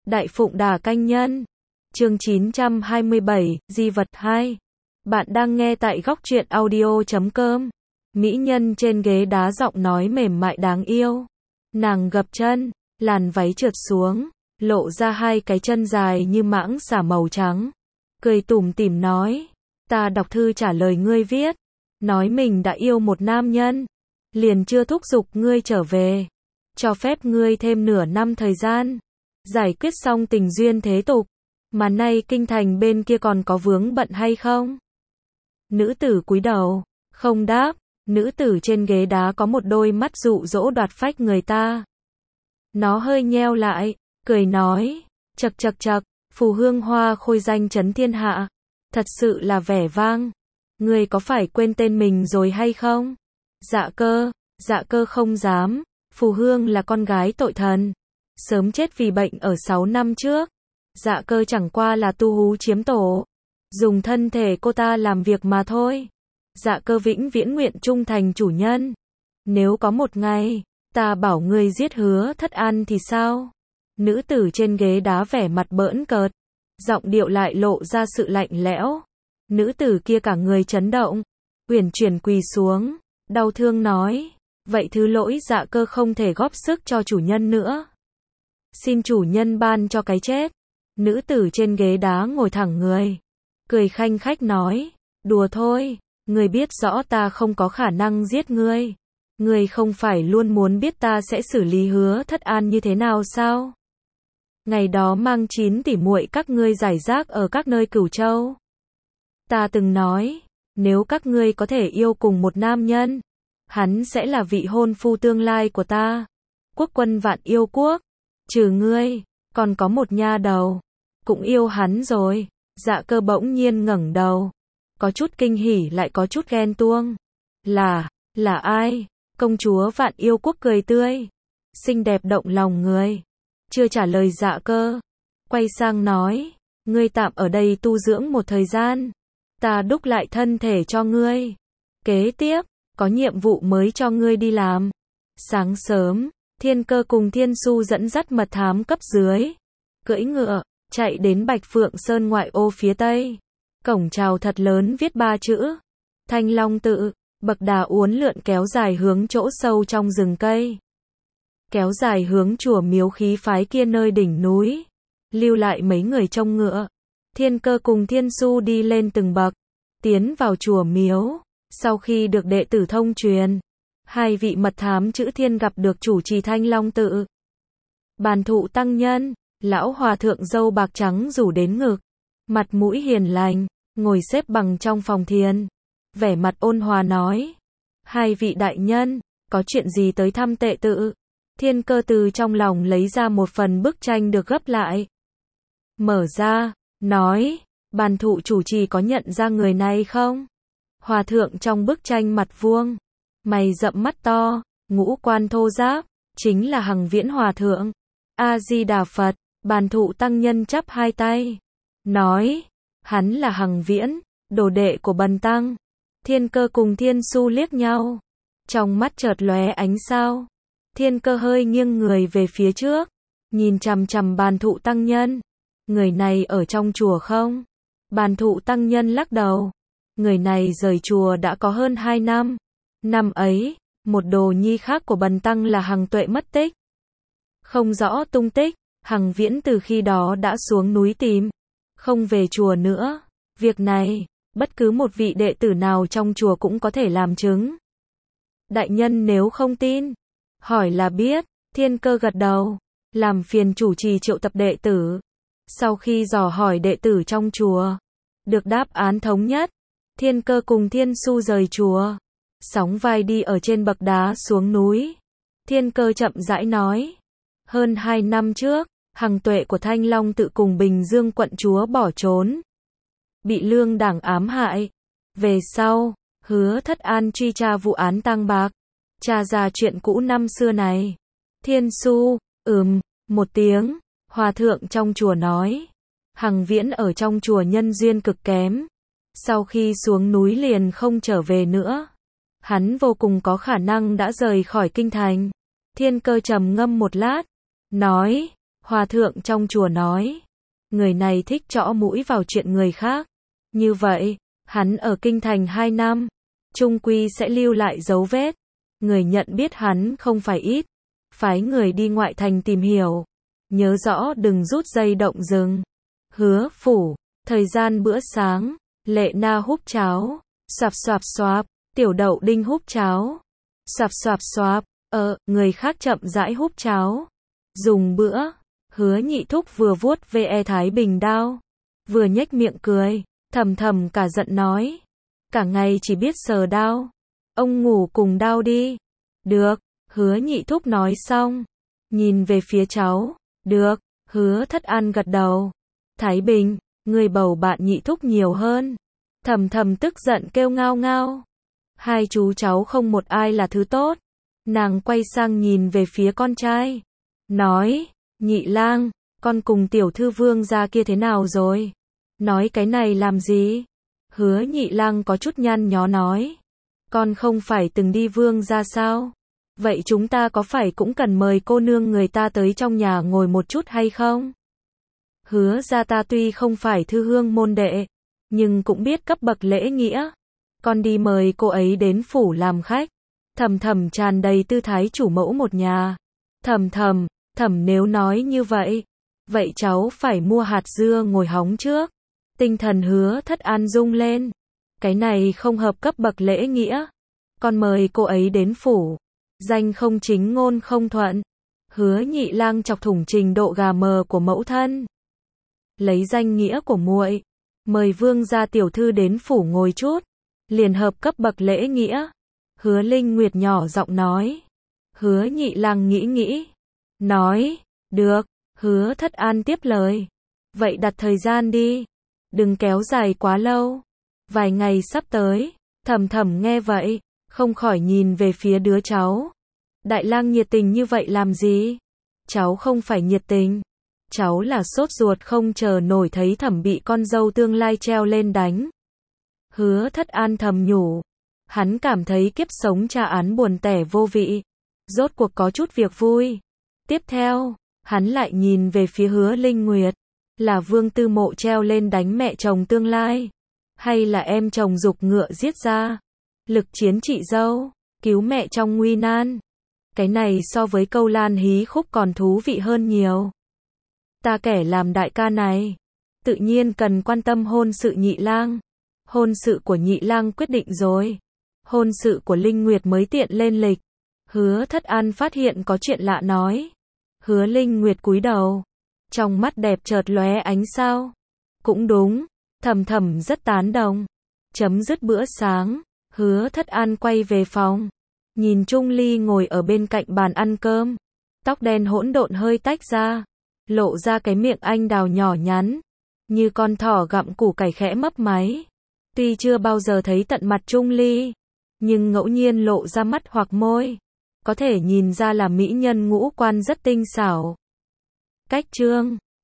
Đại Phụng Đà Canh Nhân. Chương 927, Di vật 2. Bạn đang nghe tại góc truyện audio.com. Mỹ nhân trên ghế đá giọng nói mềm mại đáng yêu. Nàng gập chân, làn váy trượt xuống, lộ ra hai cái chân dài như mãng xà màu trắng. Cười tủm tỉm nói, ta đọc thư trả lời ngươi viết, nói mình đã yêu một nam nhân, liền chưa thúc giục ngươi trở về, cho phép ngươi thêm nửa năm thời gian, giải quyết xong tình duyên thế tục, mà nay kinh thành bên kia còn có vướng bận hay không? Nữ tử cúi đầu, không đáp, nữ tử trên ghế đá có một đôi mắt dụ dỗ đoạt phách người ta. Nó hơi nheo lại, cười nói, chậc chậc chậc, phù hương hoa khôi danh chấn thiên hạ, thật sự là vẻ vang. Ngươi có phải quên tên mình rồi hay không? Dạ cơ không dám, phù hương là con gái tội thần, sớm chết vì bệnh ở 6 năm trước. Dạ cơ chẳng qua là tu hú chiếm tổ, dùng thân thể cô ta làm việc mà thôi. Dạ cơ vĩnh viễn nguyện trung thành chủ nhân. Nếu có một ngày, ta bảo ngươi giết Hứa Thất An thì sao? Nữ tử trên ghế đá vẻ mặt bỡn cợt, giọng điệu lại lộ ra sự lạnh lẽo. Nữ tử kia cả người chấn động, uyển chuyển quỳ xuống, đau thương nói, vậy thứ lỗi dạ cơ không thể góp sức cho chủ nhân nữa. Xin chủ nhân ban cho cái chết. Nữ tử trên ghế đá ngồi thẳng người, cười khanh khách nói, đùa thôi, ngươi biết rõ ta không có khả năng giết ngươi. Ngươi không phải luôn muốn biết ta sẽ xử lý Hứa Thất An như thế nào sao? Ngày đó mang 9 tỷ muội các ngươi rải rác ở các nơi Cửu Châu. Ta từng nói, nếu các ngươi có thể yêu cùng một nam nhân, hắn sẽ là vị hôn phu tương lai của ta. Quốc quân Vạn Yêu Quốc, trừ ngươi, còn có một nha đầu, cũng yêu hắn rồi. Dạ cơ bỗng nhiên ngẩng đầu, có chút kinh hỉ lại có chút ghen tuông. Là ai? Công chúa Vạn Yêu Quốc cười tươi, xinh đẹp động lòng người. Chưa trả lời dạ cơ, quay sang nói, ngươi tạm ở đây tu dưỡng một thời gian, ta đúc lại thân thể cho ngươi. Kế tiếp, có nhiệm vụ mới cho ngươi đi làm. Sáng sớm, Thiên Cơ cùng Thiên Su dẫn dắt mật thám cấp dưới, cưỡi ngựa, chạy đến Bạch Phượng Sơn ngoại ô phía tây. Cổng chào thật lớn viết 3 chữ, Thanh Long Tự. Bậc đà uốn lượn kéo dài hướng chỗ sâu trong rừng cây, kéo dài hướng chùa miếu khí phái kia nơi đỉnh núi, lưu lại mấy người trông ngựa. Thiên Cơ cùng Thiên Su đi lên từng bậc, tiến vào chùa miếu. Sau khi được đệ tử thông truyền, hai vị mật thám chữ Thiên gặp được chủ trì Thanh Long Tự. Bàn thụ tăng nhân, lão hòa thượng râu bạc trắng rủ đến ngực, mặt mũi hiền lành, ngồi xếp bằng trong phòng thiền, vẻ mặt ôn hòa nói, hai vị đại nhân, có chuyện gì tới thăm tệ tự? Thiên Cơ từ trong lòng lấy ra một phần bức tranh được gấp lại, mở ra, nói, bàn thụ chủ trì có nhận ra người này không? Hòa thượng trong bức tranh mặt vuông, mày rậm mắt to, ngũ quan thô ráp, chính là Hằng Viễn hòa thượng. A Di Đà Phật. Bàn thụ tăng nhân chắp hai tay, nói, hắn là Hằng Viễn, đồ đệ của bần tăng. Thiên Cơ cùng Thiên Su liếc nhau, trong mắt chợt lóe ánh sao. Thiên Cơ hơi nghiêng người về phía trước, nhìn chằm chằm bàn thụ tăng nhân. Người này ở trong chùa không? Bàn thụ tăng nhân lắc đầu. Người này rời chùa đã có hơn 2 năm. Năm ấy, một đồ nhi khác của bần tăng là Hằng Tuệ mất tích, không rõ tung tích. Hằng Viễn từ khi đó đã xuống núi tìm, không về chùa nữa. Việc này, bất cứ một vị đệ tử nào trong chùa cũng có thể làm chứng. Đại nhân nếu không tin, hỏi là biết. Thiên Cơ gật đầu, làm phiền chủ trì triệu tập đệ tử. Sau khi dò hỏi đệ tử trong chùa, được đáp án thống nhất, Thiên Cơ cùng Thiên Su rời chùa, sóng vai đi ở trên bậc đá xuống núi. Thiên Cơ chậm rãi nói, hơn 2 năm trước, Hằng Tuệ của Thanh Long Tự cùng Bình Dương quận chúa bỏ trốn, bị lương đảng ám hại. Về sau, Hứa Thất An truy tra vụ án tang bạc, tra ra chuyện cũ năm xưa này. Thiên Su, một tiếng. Hòa thượng trong chùa nói, Hằng Viễn ở trong chùa nhân duyên cực kém, sau khi xuống núi liền không trở về nữa. Hắn vô cùng có khả năng đã rời khỏi kinh thành. Thiên Cơ trầm ngâm một lát, nói, Hòa thượng trong chùa nói, người này thích trõ mũi vào chuyện người khác. Như vậy, hắn ở kinh thành 2 năm, chung quy sẽ lưu lại dấu vết. Người nhận biết hắn không phải ít. Phái người đi ngoại thành tìm hiểu. Nhớ rõ đừng rút dây động rừng. Hứa phủ, thời gian bữa sáng, Lệ Na húp cháo, xoạp xoạp xoạp, Tiểu Đậu Đinh húp cháo, xoạp xoạp xoạp, người khác chậm rãi húp cháo. Dùng bữa, Hứa Nhị Thúc vừa vuốt ve Thái Bình đao, vừa nhếch miệng cười, thầm thầm cả giận nói, cả ngày chỉ biết sờ đao, ông ngủ cùng đao đi. Được, Hứa Nhị Thúc nói xong, nhìn về phía cháu, được, Hứa Thất An gật đầu. Thái Bình, người bầu bạn Nhị Thúc nhiều hơn. Thầm thầm tức giận kêu ngao ngao. Hai chú cháu không một ai là thứ tốt. Nàng quay sang nhìn về phía con trai, nói, Nhị Lang, con cùng tiểu thư vương gia kia thế nào rồi? Nói cái này làm gì? Hứa Nhị Lang có chút nhăn nhó nói, con không phải từng đi vương gia sao? Vậy chúng ta có phải cũng cần mời cô nương người ta tới trong nhà ngồi một chút hay không? Hứa gia ta tuy không phải thư hương môn đệ, nhưng cũng biết cấp bậc lễ nghĩa. Con đi mời cô ấy đến phủ làm khách. Thầm thầm tràn đầy tư thái chủ mẫu một nhà. Thầm nếu nói như vậy, vậy cháu phải mua hạt dưa ngồi hóng trước. Tinh thần Hứa Thất An rung lên. Cái này không hợp cấp bậc lễ nghĩa. Con mời cô ấy đến phủ. Danh không chính ngôn không thuận. Hứa Nhị Lang chọc thủng trình độ gà mờ của mẫu thân. Lấy danh nghĩa của muội, mời vương gia tiểu thư đến phủ ngồi chút, liền hợp cấp bậc lễ nghĩa. Hứa Linh Nguyệt nhỏ giọng nói. Hứa Nhị Lang nghĩ, nói, được. Hứa Thất An tiếp lời, vậy đặt thời gian đi, đừng kéo dài quá lâu, vài ngày sắp tới. Thầm nghe vậy, không khỏi nhìn về phía đứa cháu. Đại lang nhiệt tình như vậy làm gì? Cháu không phải nhiệt tình, cháu là sốt ruột không chờ nổi thấy Thẩm bị con dâu tương lai treo lên đánh. Hứa Thất An thầm nhủ, hắn cảm thấy kiếp sống tra án buồn tẻ vô vị, rốt cuộc có chút việc vui. Tiếp theo, hắn lại nhìn về phía Hứa Linh Nguyệt, là Vương Tư Mộ treo lên đánh mẹ chồng tương lai, hay là em chồng giục ngựa giết ra, lực chiến chị dâu, cứu mẹ trong nguy nan. Cái này so với câu Lan hí khúc còn thú vị hơn nhiều. Ta kẻ làm đại ca này, tự nhiên cần quan tâm hôn sự Nhị Lang. Hôn sự của Nhị Lang quyết định rồi. Hôn sự của Linh Nguyệt mới tiện lên lịch. Hứa Thất An phát hiện có chuyện lạ nói. Hứa Linh Nguyệt cúi đầu, trong mắt đẹp chợt lóe ánh sao. Cũng đúng, thầm rất tán đồng. Chấm dứt bữa sáng, Hứa Thất An quay về phòng, nhìn Trung Ly ngồi ở bên cạnh bàn ăn cơm, tóc đen hỗn độn hơi tách ra, lộ ra cái miệng anh đào nhỏ nhắn, như con thỏ gặm củ cải khẽ mấp máy. Tuy chưa bao giờ thấy tận mặt Trung Ly, nhưng ngẫu nhiên lộ ra mắt hoặc môi, có thể nhìn ra là mỹ nhân ngũ quan rất tinh xảo. Cách chương